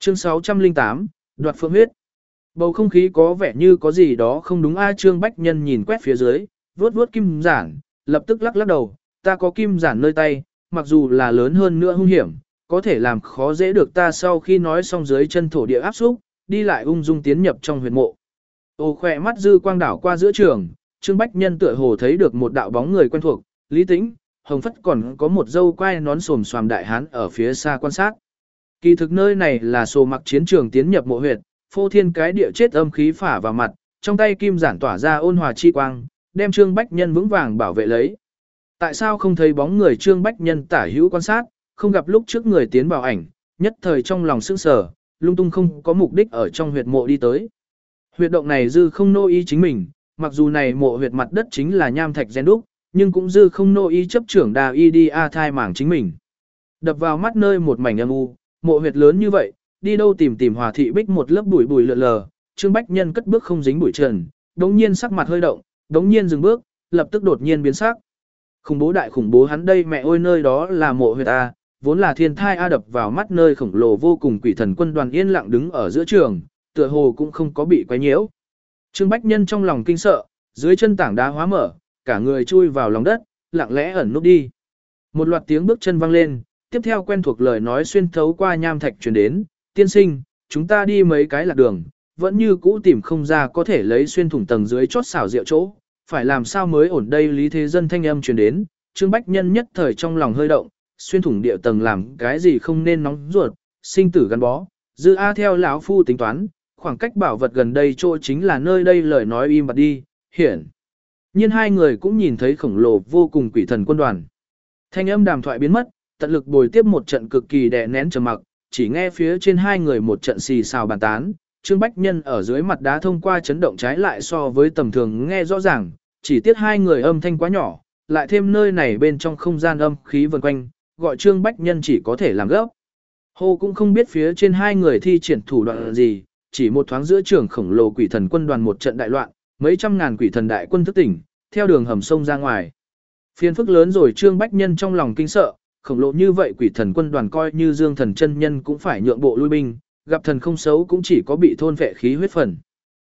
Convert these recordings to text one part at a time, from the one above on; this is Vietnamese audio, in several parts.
Chương 608, đoạt phượng huyết. Bầu không khí có vẻ như có gì đó không đúng a. Trương Bách Nhân nhìn quét phía dưới, vuốt vuốt kim giản, lập tức lắc lắc đầu, ta có kim giản nơi tay, mặc dù là lớn hơn nữa hung hiểm, có thể làm khó dễ được ta. Sau khi nói xong dưới chân thổ địa áp xúc, đi lại ung dung tiến nhập trong huyệt mộ. Ô khỏe mắt dư quang đảo qua giữa trường, Trương Bách Nhân tựa hồ thấy được một đạo bóng người quen thuộc, Lý Tĩnh, Hồng Phất còn có một dâu quai nón xồm xoàm đại hán ở phía xa quan sát. Kỳ thực nơi này là sồ mặc chiến trường tiến nhập mộ huyệt, phô thiên cái địa chết âm khí phả vào mặt, trong tay kim giản tỏa ra ôn hòa chi quang, đem Trương Bách Nhân vững vàng bảo vệ lấy. Tại sao không thấy bóng người Trương Bách Nhân tả hữu quan sát, không gặp lúc trước người tiến vào ảnh, nhất thời trong lòng sững sờ, lung tung không có mục đích ở trong huyệt mộ đi tới. Huyệt động này dư không nô ý chính mình, mặc dù này mộ huyệt mặt đất chính là nham thạch rèn đúc, nhưng cũng dư không nô ý chấp trưởng đà y đi a thai mảng chính mình. Đập vào mắt nơi một mảnh âm u, mộ huyệt lớn như vậy, đi đâu tìm hòa thị bích một lớp bụi bụi lượn lờ, Trương Bách Nhân cất bước không dính bụi trần, đống nhiên sắc mặt hơi động, đống nhiên dừng bước, lập tức đột nhiên biến sắc. Khủng bố đại khủng bố hắn đây mẹ ơi, nơi đó là mộ huyệt a, vốn là thiên thai a. Đập vào mắt nơi khổng lồ vô cùng quỷ thần quân đoàn yên lặng đứng ở giữa trường, tựa hồ cũng không có bị quấy nhiễu. Trương Bách Nhân trong lòng kinh sợ, dưới chân tảng đá hóa mở, cả người chui vào lòng đất, lặng lẽ ẩn núp đi. Một loạt tiếng bước chân vang lên, tiếp theo quen thuộc lời nói xuyên thấu qua nham thạch truyền đến, tiên sinh, chúng ta đi mấy cái lạc đường, vẫn như cũ tìm không ra có thể lấy xuyên thủng tầng dưới chót xảo diệu chỗ, phải làm sao mới ổn đây. Lý Thế Dân thanh âm truyền đến, Trương Bách Nhân nhất thời trong lòng hơi động, xuyên thủng địa tầng làm cái gì không nên nóng ruột, sinh tử gắn bó, dư a theo lão phu tính toán, khoảng cách bảo vật gần đây chỗ chính là nơi đây. Lời nói im bặt đi, hiển nhiên hai người cũng nhìn thấy khổng lồ vô cùng quỷ thần quân đoàn. Thanh âm đàm thoại biến mất, tận lực bồi tiếp một trận cực kỳ đè nén trầm mặc, chỉ nghe phía trên hai người một trận xì xào bàn tán. Trương Bách Nhân ở dưới mặt đá thông qua chấn động trái lại so với tầm thường nghe rõ ràng, chỉ tiếc hai người âm thanh quá nhỏ, lại thêm nơi này bên trong không gian âm khí vần quanh, gọi Trương Bách Nhân chỉ có thể làm gấp. Hồ cũng không biết phía trên hai người thi triển thủ đoạn gì, chỉ một thoáng giữa trường khổng lồ quỷ thần quân đoàn một trận đại loạn, mấy trăm ngàn quỷ thần đại quân thức tỉnh, theo đường hầm sông ra ngoài. Phiền phức lớn rồi. Trương Bách Nhân trong lòng kinh sợ, khổng lồ như vậy quỷ thần quân đoàn coi như Dương Thần chân nhân cũng phải nhượng bộ lui binh, gặp thần không xấu cũng chỉ có bị thôn vệ khí huyết phần.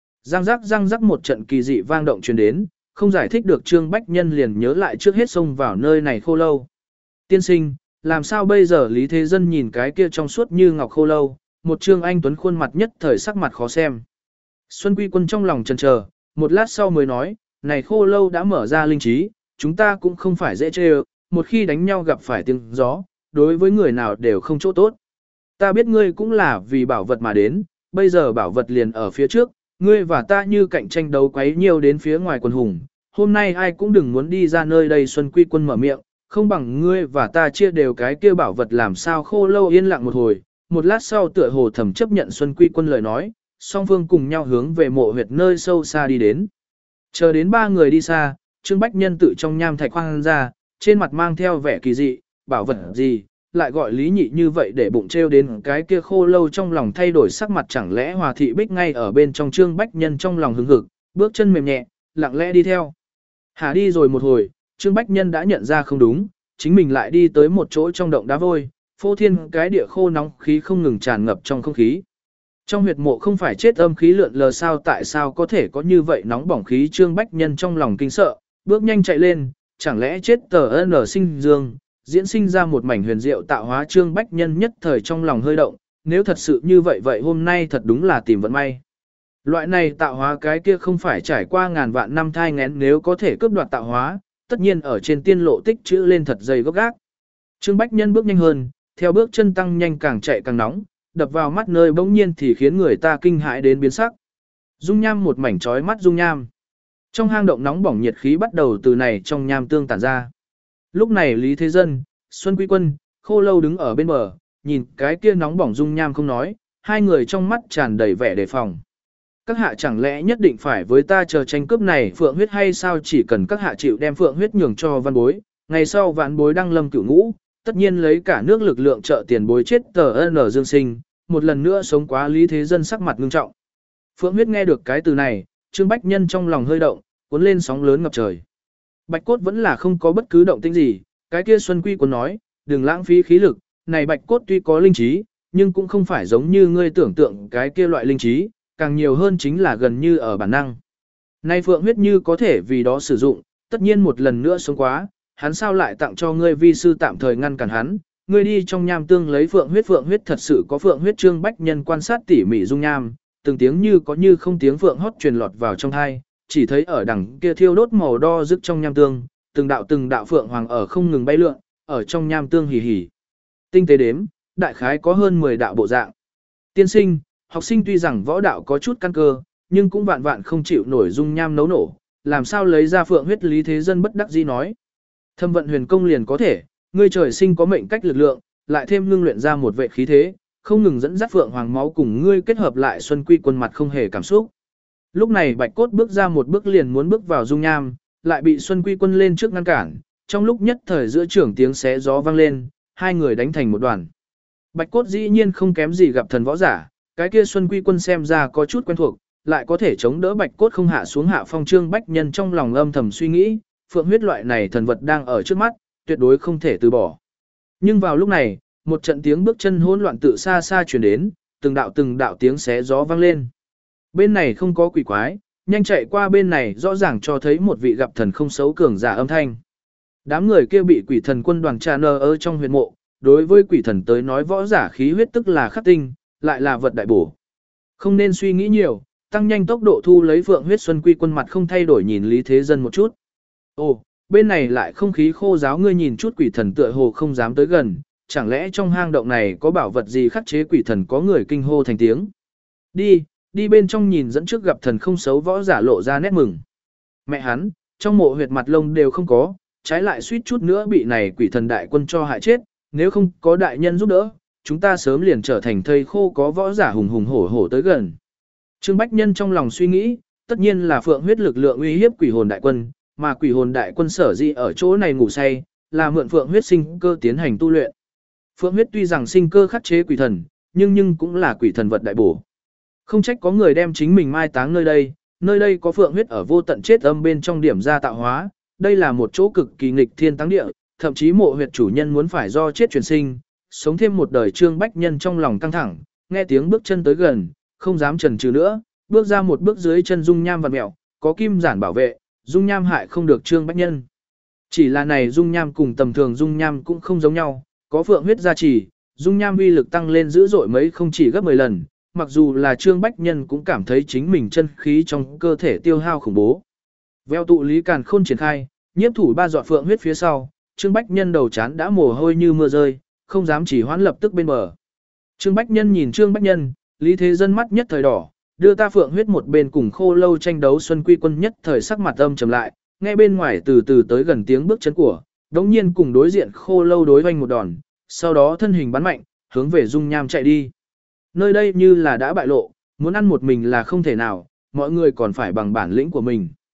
Răng rắc một trận kỳ dị vang động truyền đến, không giải thích được Trương Bách Nhân liền nhớ lại trước hết xông vào nơi này khô lâu. Tiên sinh, làm sao bây giờ? Lý Thế Dân nhìn cái kia trong suốt như ngọc khô lâu, một Trương anh tuấn khuôn mặt nhất thời sắc mặt khó xem. Xuân Quy Quân trong lòng chần chờ, một lát sau mới nói, này khô lâu đã mở ra linh trí, chúng ta cũng không phải dễ chơi, một khi đánh nhau gặp phải tiếng gió, đối với người nào đều không chỗ tốt. Ta biết ngươi cũng là vì bảo vật mà đến, bây giờ bảo vật liền ở phía trước, ngươi và ta như cạnh tranh đấu quấy nhiều đến phía ngoài quần hùng, hôm nay ai cũng đừng muốn đi ra nơi đây. Xuân Quy Quân mở miệng, không bằng ngươi và ta chia đều cái kia bảo vật. Làm sao? Khô lâu yên lặng một hồi, một lát sau tựa hồ thầm chấp nhận Xuân Quy Quân lời nói, song phương cùng nhau hướng về mộ huyệt nơi sâu xa đi đến. Chờ đến ba người đi xa, Trương Bách Nhân tự trong nham thạch khoan ra, trên mặt mang theo vẻ kỳ dị, bảo vật gì, lại gọi Lý Nhị như vậy để bụng trêu đến cái kia khô lâu. Trong lòng thay đổi sắc mặt, chẳng lẽ Hòa Thị Bích ngay ở bên trong? Trương Bách Nhân trong lòng hứng hực, bước chân mềm nhẹ, lặng lẽ đi theo. Hà đi rồi một hồi, Trương Bách Nhân đã nhận ra không đúng, chính mình lại đi tới một chỗ trong động đá vôi, phô thiên cái địa khô nóng khí không ngừng tràn ngập trong không khí. Trong huyệt mộ không phải chết âm khí lượn lờ sao? Tại sao có thể có như vậy nóng bỏng khí? Trương Bách Nhân trong lòng kinh sợ, bước nhanh chạy lên, chẳng lẽ chết tờ N sinh dương, diễn sinh ra một mảnh huyền diệu tạo hóa? Trương Bách Nhân nhất thời trong lòng hơi động, nếu thật sự như vậy vậy hôm nay thật đúng là tìm vận may. Loại này tạo hóa cái kia không phải trải qua ngàn vạn năm thai nghén, nếu có thể cướp đoạt tạo hóa, tất nhiên ở trên tiên lộ tích trữ lên thật dày gốc gác. Trương Bách Nhân bước nhanh hơn, theo bước chân tăng nhanh càng chạy càng nóng, đập vào mắt nơi bỗng nhiên thì khiến người ta kinh hãi đến biến sắc. Dung nham, một mảnh chói mắt dung nham. Trong hang động nóng bỏng nhiệt khí bắt đầu từ này trong nham tương tản ra. Lúc này Lý Thế Dân, Xuân Quy Quân, khô lâu đứng ở bên bờ, nhìn cái kia nóng bỏng dung nham không nói, hai người trong mắt tràn đầy vẻ đề phòng. Các hạ chẳng lẽ nhất định phải với ta chờ tranh cướp này phượng huyết hay sao? Chỉ cần các hạ chịu đem phượng huyết nhường cho văn bối, ngày sau vạn bối đăng lâm cửu ngũ, tất nhiên lấy cả nước lực lượng trợ tiền bối chết tờ N dương sinh, một lần nữa sống quá. Lý Thế Dân sắc mặt ngưng trọng. Phượng huyết nghe được cái từ này, Trương Bách Nhân trong lòng hơi động, cuốn lên sóng lớn ngập trời. Bạch cốt vẫn là không có bất cứ động tĩnh gì, cái kia Xuân Quy Quân nói, đừng lãng phí khí lực, này bạch cốt tuy có linh trí, nhưng cũng không phải giống như ngươi tưởng tượng cái kia loại linh trí, càng nhiều hơn chính là gần như ở bản năng. Nay phượng huyết như có thể vì đó sử dụng, tất nhiên một lần nữa sống quá, hắn sao lại tặng cho ngươi vi sư tạm thời ngăn cản hắn, ngươi đi trong nham tương lấy phượng huyết thật sự có phượng huyết. Trương Bách Nhân quan sát tỉ mỉ dung nham, từng tiếng như có như không tiếng phượng hót truyền lọt vào trong tai, chỉ thấy ở đằng kia thiêu đốt màu đo rực trong nham tương, từng đạo phượng hoàng ở không ngừng bay lượn, ở trong nham tương hì hì. Tinh tế đếm, đại khái có hơn 10 đạo bộ dạng. Tiên sinh, học sinh tuy rằng võ đạo có chút căn cơ, nhưng cũng vạn vạn không chịu nổi dung nham nấu nổ, làm sao lấy ra phượng huyết. Lý Thế Dân bất đắc dĩ nói. Thâm vận huyền công liền có thể, ngươi trời sinh có mệnh cách lực lượng, lại thêm ngưng luyện ra một vệ khí thế, không ngừng dẫn dắt phượng hoàng máu cùng ngươi kết hợp lại. Xuân Quy Quân mặt không hề cảm xúc. Lúc này Bạch Cốt bước ra một bước liền muốn bước vào dung nham, lại bị Xuân Quy Quân lên trước ngăn cản, trong lúc nhất thời giữa trưởng tiếng xé gió vang lên, hai người đánh thành một đoàn. Bạch Cốt dĩ nhiên không kém gì gặp thần võ giả, cái kia Xuân Quy Quân xem ra có chút quen thuộc, lại có thể chống đỡ Bạch Cốt không hạ xuống hạ phong. Trương Bách Nhân trong lòng âm thầm suy nghĩ, phượng huyết loại này thần vật đang ở trước mắt, tuyệt đối không thể từ bỏ. Nhưng vào lúc này, một trận tiếng bước chân hỗn loạn tự xa xa truyền đến, từng đạo tiếng xé gió vang lên. Bên này không có quỷ quái, nhanh chạy qua bên này rõ ràng cho thấy một vị gặp thần không xấu cường giả âm thanh. Đám người kia bị quỷ thần quân đoàn trà nơ ở trong huyệt mộ, đối với quỷ thần tới nói võ giả khí huyết tức là khắc tinh, lại là vật đại bổ. Không nên suy nghĩ nhiều, tăng nhanh tốc độ thu lấy phượng huyết. Xuân Quy Quân mặt không thay đổi nhìn Lý Thế Dân một chút. Ồ, bên này lại không khí khô giáo, ngươi nhìn chút quỷ thần tựa hồ không dám tới gần, chẳng lẽ trong hang động này có bảo vật gì khắc chế quỷ thần? Có người kinh hô thành tiếng. Đi bên trong nhìn, dẫn trước gặp thần không xấu võ giả lộ ra nét mừng. Mẹ hắn, trong mộ huyệt mặt lông đều không có, trái lại suýt chút nữa bị này quỷ thần đại quân cho hại chết, nếu không có đại nhân giúp đỡ, chúng ta sớm liền trở thành thây khô. Có võ giả hùng hùng hổ hổ tới gần. Trương Bách Nhân trong lòng suy nghĩ, tất nhiên là phượng huyết lực lượng uy hiếp quỷ hồn đại quân, mà quỷ hồn đại quân sở dĩ ở chỗ này ngủ say, là mượn phượng huyết sinh cơ tiến hành tu luyện. Phượng huyết tuy rằng sinh cơ khắc chế quỷ thần, nhưng cũng là quỷ thần vật đại bổ. Không trách có người đem chính mình mai táng nơi đây có phượng huyết ở vô tận chết âm bên trong điểm ra tạo hóa, đây là một chỗ cực kỳ nghịch thiên táng địa, thậm chí mộ huyệt chủ nhân muốn phải do chết truyền sinh, sống thêm một đời. Trương Bách Nhân trong lòng căng thẳng, nghe tiếng bước chân tới gần, không dám chần chừ nữa, bước ra một bước, dưới chân dung nham vặn mèo, có kim giản bảo vệ, dung nham hại không được Trương Bách Nhân. Chỉ là này dung nham cùng tầm thường dung nham cũng không giống nhau, có phượng huyết gia trì, dung nham uy lực tăng lên dữ dội mấy, không chỉ gấp 10 lần, mặc dù là Trương Bách Nhân cũng cảm thấy chính mình chân khí trong cơ thể tiêu hao khủng bố. Veo tụ lý càn khôn triển khai, nhiếp thủ 3 giọt phượng huyết phía sau, Trương Bách Nhân đầu chán đã mồ hôi như mưa rơi, không dám chỉ hoãn, lập tức bên bờ. Trương Bách Nhân nhìn Trương Bách Nhân, Lý Thế Dân mắt nhất thời đỏ, đưa ta phượng huyết một bên cùng khô lâu tranh đấu. Xuân Quy Quân nhất thời sắc mặt âm trầm lại, nghe bên ngoài từ từ tới gần tiếng bước chân của, đống nhiên cùng đối diện khô lâu đối hoành một đòn, sau đó thân hình bắn mạnh, hướng về dung nham chạy đi. Nơi đây như là đã bại lộ, muốn ăn một mình là không thể nào, mọi người còn phải bằng bản lĩnh của mình.